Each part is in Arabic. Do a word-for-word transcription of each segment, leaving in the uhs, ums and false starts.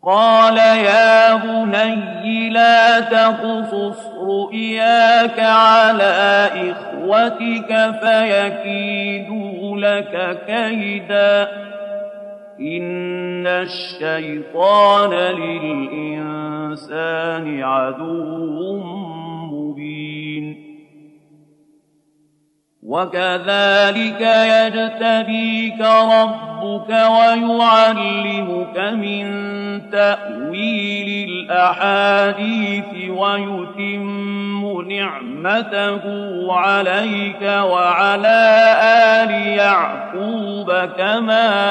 قال يا بني لا تقصص رؤياك على إخوتك فيكيدوا لك كيدا إن الشيطان للإنسان عدو مبين وكذلك يجتبيك ربك ويعلمك من تأويل الأحاديث ويتم نعمته عليك وعلى آل يعقوب كما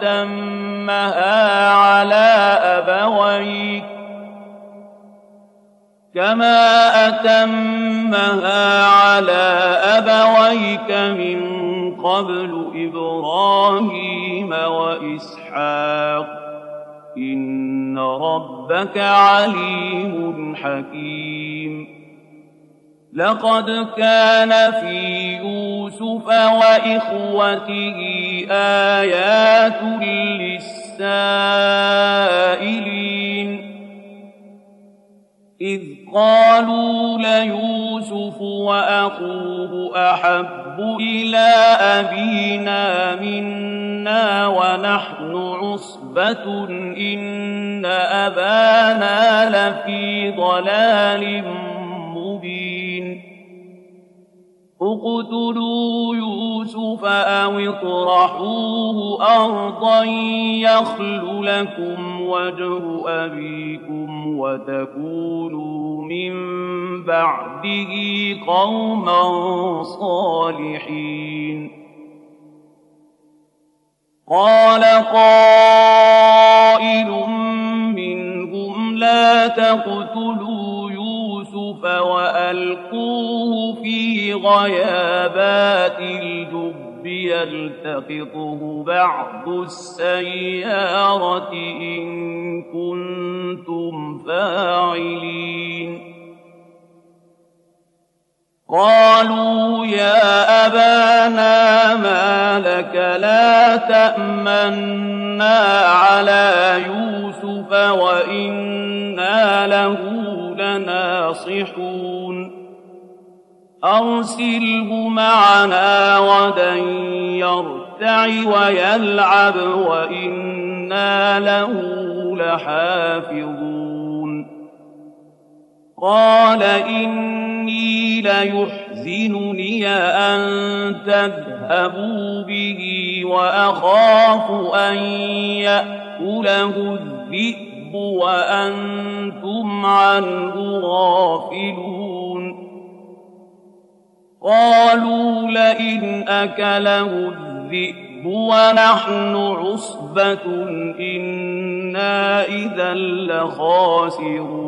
أتمها على أبويك كما أتمها على أبويك من قبل إبراهيم وإسحاق إن ربك عليم حكيم لقد كان في يوسف وإخوته آيات للسائلين إذ قالوا ليوسف وأخوه أحب إلى أبينا منا ونحن عصبة إن أبانا لفي ضلال مبين اقتلوا يوسف أو اطرحوه أرضا يخل لكم وجه أبيكم وتكونوا من بعده قوما صالحين قال قائل منهم لا تقتلوا يوسف وألقوه في غيابات الجب يلتقطه بعض السيارة إن كنتم فاعلين قالوا يا أبانا ما لك لا تأمنا على يوسف وإنا له لناصحون أرسله معنا غدا يرتع ويلعب وإنا له لحافظون قال إني ليحزنني أن تذهبوا به وأخاف أن يأكله الذئب وأنتم عنه غافلون قالوا لئن أكله الذئب ونحن عصبة إنا إذا لخاسرون